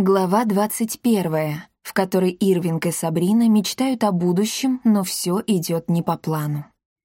Глава 21, в которой Ирвинг и Сабрина мечтают о будущем, но все идет не по плану.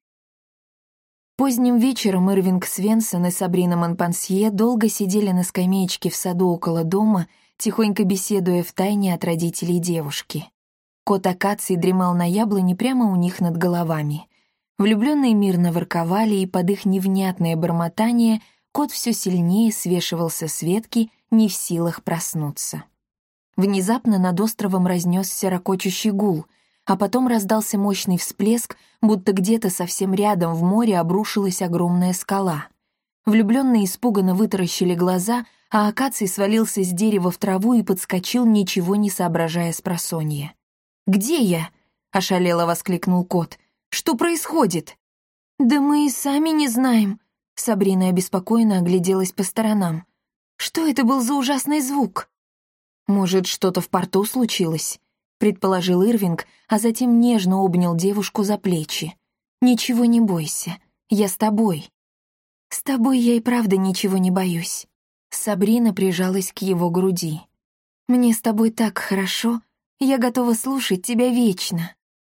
Поздним вечером Ирвинг Свенсон и Сабрина Монпансье долго сидели на скамеечке в саду около дома, тихонько беседуя втайне от родителей девушки. Кот Акаций дремал на яблоне прямо у них над головами. Влюбленные мирно ворковали, и под их невнятное бормотание кот все сильнее свешивался с ветки, не в силах проснуться. Внезапно над островом разнесся ракочущий гул, а потом раздался мощный всплеск, будто где-то совсем рядом в море обрушилась огромная скала. Влюбленные испуганно вытаращили глаза, а Акаций свалился с дерева в траву и подскочил, ничего не соображая спросонья. «Где я?» — ошалело воскликнул кот. «Что происходит?» «Да мы и сами не знаем», — Сабрина обеспокоенно огляделась по сторонам. «Что это был за ужасный звук?» «Может, что-то в порту случилось?» — предположил Ирвинг, а затем нежно обнял девушку за плечи. «Ничего не бойся, я с тобой». «С тобой я и правда ничего не боюсь». Сабрина прижалась к его груди. «Мне с тобой так хорошо, я готова слушать тебя вечно».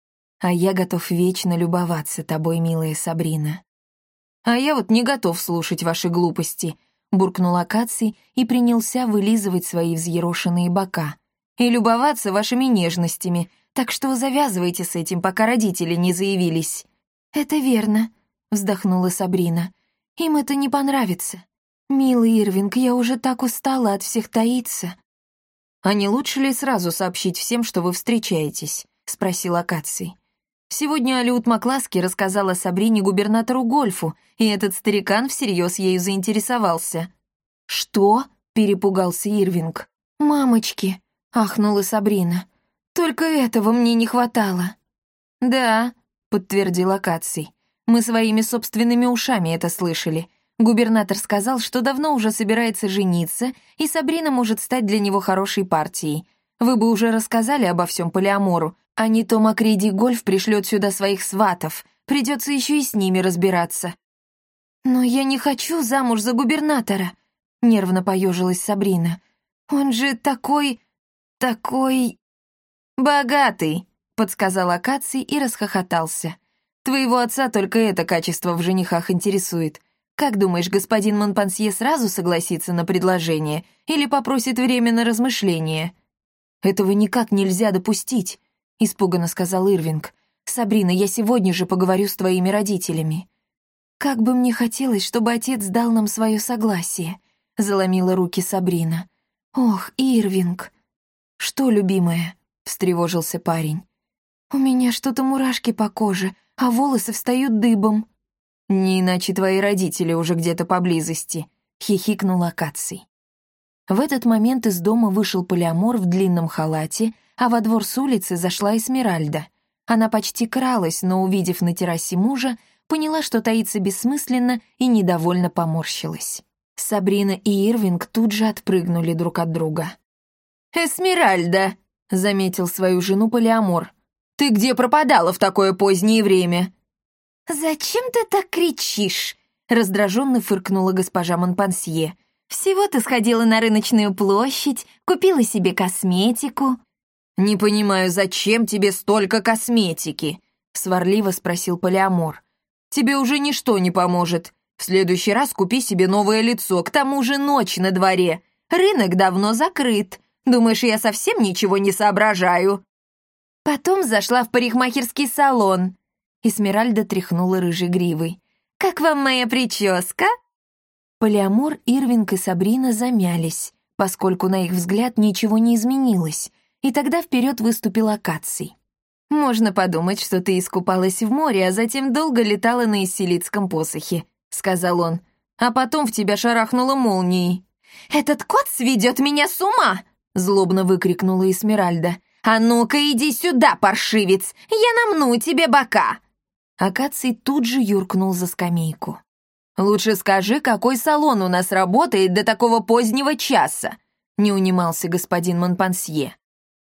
«А я готов вечно любоваться тобой, милая Сабрина». «А я вот не готов слушать ваши глупости», — буркнул Акаций и принялся вылизывать свои взъерошенные бока. «И любоваться вашими нежностями, так что завязывайте с этим, пока родители не заявились». «Это верно», — вздохнула Сабрина. «Им это не понравится. Милый Ирвинг, я уже так устала от всех таиться». «А не лучше ли сразу сообщить всем, что вы встречаетесь?» — спросил Акаций. Сегодня Алиут Макласки рассказала Сабрине губернатору Гольфу, и этот старикан всерьез ею заинтересовался. «Что?» — перепугался Ирвинг. «Мамочки!» — ахнула Сабрина. «Только этого мне не хватало». «Да», — подтвердил Акаций. «Мы своими собственными ушами это слышали. Губернатор сказал, что давно уже собирается жениться, и Сабрина может стать для него хорошей партией. Вы бы уже рассказали обо всем Полиамору, а не то Макриди Гольф пришлет сюда своих сватов. Придется еще и с ними разбираться». «Но я не хочу замуж за губернатора», — нервно поежилась Сабрина. «Он же такой... «Богатый», — подсказал Акаций и расхохотался. «Твоего отца только это качество в женихах интересует. Как думаешь, господин Монпансье сразу согласится на предложение или попросит время на размышление?» «Этого никак нельзя допустить», — испуганно сказал Ирвинг. «Сабрина, я сегодня же поговорю с твоими родителями». «Как бы мне хотелось, чтобы отец дал нам свое согласие», — заломила руки Сабрина. «Ох, Ирвинг!» «Что, любимая?» — встревожился парень. «У меня что-то мурашки по коже, а волосы встают дыбом». «Не иначе твои родители уже где-то поблизости», — хихикнул Акаций. В этот момент из дома вышел Полиамор в длинном халате, а во двор с улицы зашла Эсмеральда. Она почти кралась, но, увидев на террасе мужа, поняла, что таится бессмысленно, и недовольно поморщилась. Сабрина и Ирвинг тут же отпрыгнули друг от друга. «Эсмеральда», — заметил свою жену Полиамор, — «ты где пропадала в такое позднее время?» «Зачем ты так кричишь?» — раздраженно фыркнула госпожа Монпансье. «Всего ты сходила на рыночную площадь, купила себе косметику». «Не понимаю, зачем тебе столько косметики?» — сварливо спросил Полиамор. «Тебе уже ничто не поможет. В следующий раз купи себе новое лицо, к тому же ночь на дворе. Рынок давно закрыт. Думаешь, я совсем ничего не соображаю?» Потом зашла в парикмахерский салон. Эсмеральда тряхнула рыжей гривой. «Как вам моя прическа?» Полиамор, Ирвинг и Сабрина замялись, поскольку на их взгляд ничего не изменилось, и тогда вперед выступил Акаций. «Можно подумать, что ты искупалась в море, а затем долго летала на Иссилитском посохе», — сказал он, «а потом в тебя шарахнуло молнией». «Этот кот сведет меня с ума!» — злобно выкрикнула Эсмеральда. «А ну-ка иди сюда, паршивец! Я намну тебе бока!» Акаций тут же юркнул за скамейку. «Лучше скажи, какой салон у нас работает до такого позднего часа?» — не унимался господин Монпансье.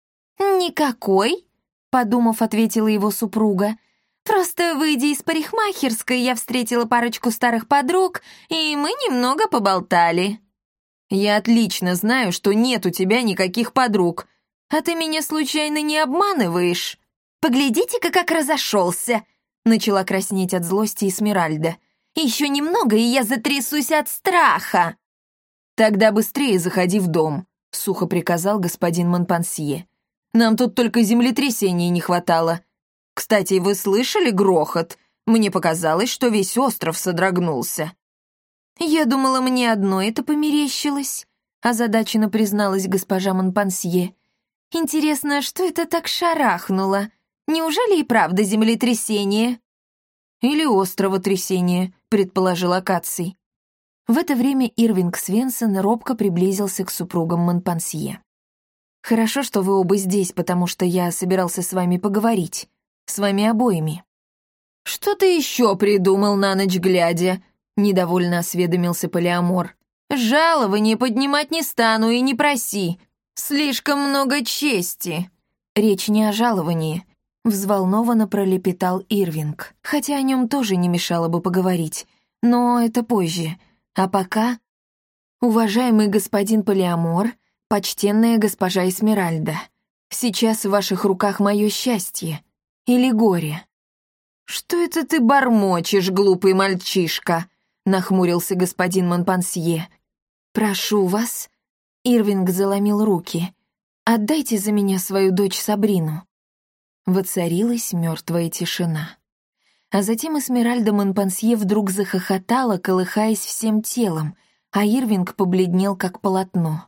«Никакой», — подумав, ответила его супруга. «Просто, выйдя из парикмахерской, я встретила парочку старых подруг, и мы немного поболтали». Я отлично знаю, что нет у тебя никаких подруг. А ты меня случайно не обманываешь? Поглядите-ка, как разошелся!» Начала краснеть от злости Эсмеральда. «Еще немного, и я затрясусь от страха!» «Тогда быстрее заходи в дом», — сухо приказал господин Монпансье. «Нам тут только землетрясения не хватало. Кстати, вы слышали грохот? Мне показалось, что весь остров содрогнулся». «Я думала, мне одно это померещилось», — озадаченно призналась госпожа Монпансье. «Интересно, что это так шарахнуло? Неужели и правда землетрясение?» «Или островотрясение», — предположил Акаций. В это время Ирвинг Свенсон робко приблизился к супругам Монпансье. «Хорошо, что вы оба здесь, потому что я собирался с вами поговорить. С вами обоими». «Что ты еще придумал на ночь глядя?» — недовольно осведомился Полиамор. «Жалование поднимать не стану и не проси. Слишком много чести». «Речь не о жаловании», — взволнованно пролепетал Ирвинг, хотя о нем тоже не мешало бы поговорить. Но это позже. А пока... Уважаемый господин Полиамор, почтенная госпожа Эсмеральда, сейчас в ваших руках мое счастье или горе. «Что это ты бормочешь, глупый мальчишка?» — нахмурился господин Монпансье. «Прошу вас», — Ирвинг заломил руки, «отдайте за меня свою дочь Сабрину». Воцарилась мертвая тишина. А затем Эсмеральда Монпансье вдруг захохотала, колыхаясь всем телом, а Ирвинг побледнел, как полотно.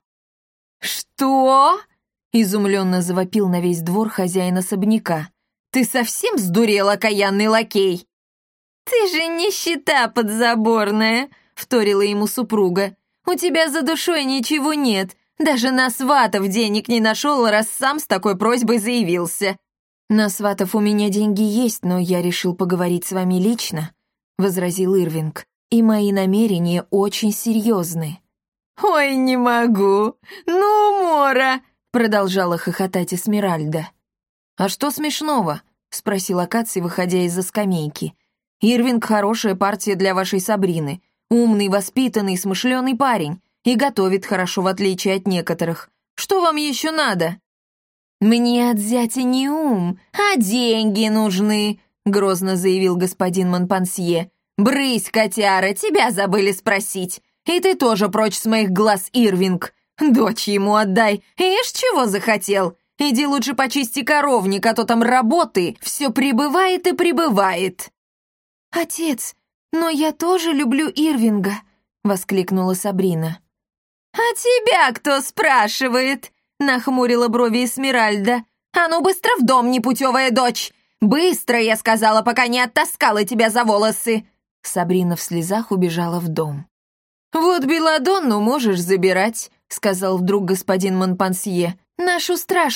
«Что?» — изумленно завопил на весь двор хозяин особняка. «Ты совсем сдурел, окаянный лакей?» «Ты же нищета подзаборная», — вторила ему супруга. «У тебя за душой ничего нет. Даже на сватов денег не нашел, раз сам с такой просьбой заявился». «На сватов у меня деньги есть, но я решил поговорить с вами лично», — возразил Ирвинг. «И мои намерения очень серьезны». «Ой, не могу! Ну, Мора!» — продолжала хохотать Эсмеральда. «А что смешного?» — спросил Акаций, выходя из-за скамейки. «Ирвинг — хорошая партия для вашей Сабрины. Умный, воспитанный, смышленый парень. И готовит хорошо, в отличие от некоторых. Что вам еще надо?» «Мне от зятя не ум, а деньги нужны», — грозно заявил господин Монпансье. «Брысь, котяра, тебя забыли спросить. И ты тоже прочь с моих глаз, Ирвинг. Дочь ему отдай, ишь чего захотел. Иди лучше почисти коровник, а то там работы все прибывает и прибывает». «Отец, но я тоже люблю Ирвинга», — воскликнула Сабрина. «А тебя кто спрашивает?» — нахмурила брови Эсмеральда. «А ну быстро в дом, непутевая дочь! Быстро, я сказала, пока не оттаскала тебя за волосы!» Сабрина в слезах убежала в дом. «Вот Беладонну можешь забирать», — сказал вдруг господин Монпансье. «Нашу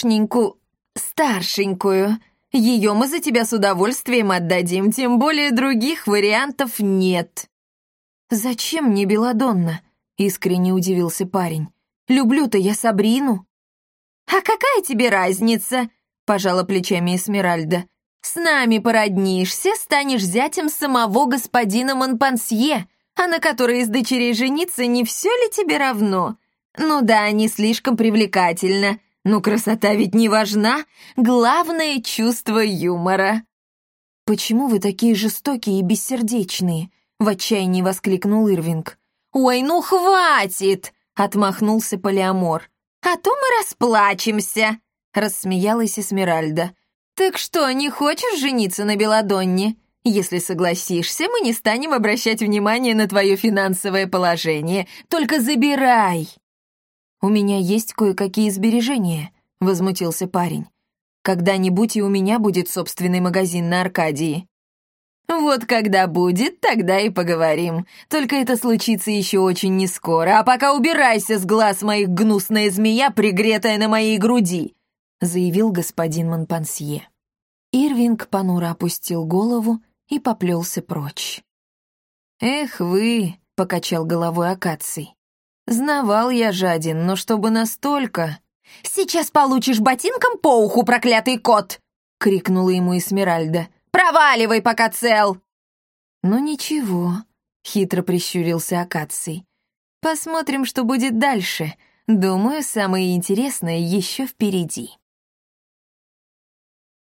старшенькую. Ее мы за тебя с удовольствием отдадим, тем более других вариантов нет». «Зачем мне Беладонна?» — искренне удивился парень. «Люблю-то я Сабрину». «А какая тебе разница?» — пожала плечами Эсмеральда. «С нами породнишься, станешь зятем самого господина Монпансье, а на которой из дочерей жениться не все ли тебе равно? Ну да, не слишком привлекательно, но красота ведь не важна, главное — чувство юмора». «Почему вы такие жестокие и бессердечные?» — в отчаянии воскликнул Ирвинг. «Ой, ну хватит!» — отмахнулся Полиамор. «А то мы расплачемся!» — рассмеялась Эсмеральда. «Так что, не хочешь жениться на Беладонне? Если согласишься, мы не станем обращать внимание на твое финансовое положение. Только забирай!» «У меня есть кое-какие сбережения», — возмутился парень. «Когда-нибудь и у меня будет собственный магазин на Аркадии». «Вот когда будет, тогда и поговорим. Только это случится еще очень нескоро. А пока убирайся с глаз моих, гнусная змея, пригретая на моей груди», — заявил господин Монпансье. Ирвинг понуро опустил голову и поплелся прочь. «Эх вы», — покачал головой Акаций. «Знавал я жаден, но чтобы настолько...» «Сейчас получишь ботинком по уху, проклятый кот!» — крикнула ему Эсмеральда. «Проваливай, пока цел!» «Ну ничего», — хитро прищурился Акаций. Посмотрим, что будет дальше. Думаю, самое интересное еще впереди.